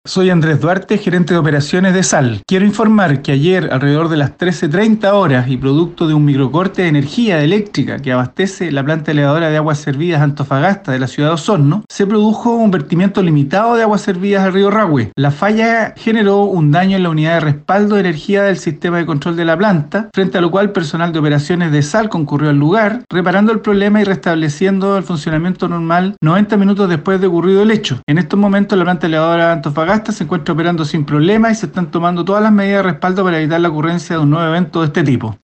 Soy Andrés Duarte, gerente de operaciones de SAL. Quiero informar que ayer, alrededor de las 13:30 horas y producto de un microcorte de energía eléctrica que abastece la planta elevadora de aguas servidas Antofagasta de la ciudad de Osorno, se produjo un vertimiento limitado de aguas servidas al río Rahue. La falla generó un daño en la unidad de respaldo de energía del sistema de control de la planta, frente a lo cual personal de operaciones de SAL concurrió al lugar, reparando el problema y restableciendo el funcionamiento normal 90 minutos después de ocurrido el hecho. En estos momentos la planta elevadora de Antofagasta se encuentra operando sin problema y se están tomando todas las medidas de respaldo para evitar la ocurrencia de un nuevo evento de este tipo.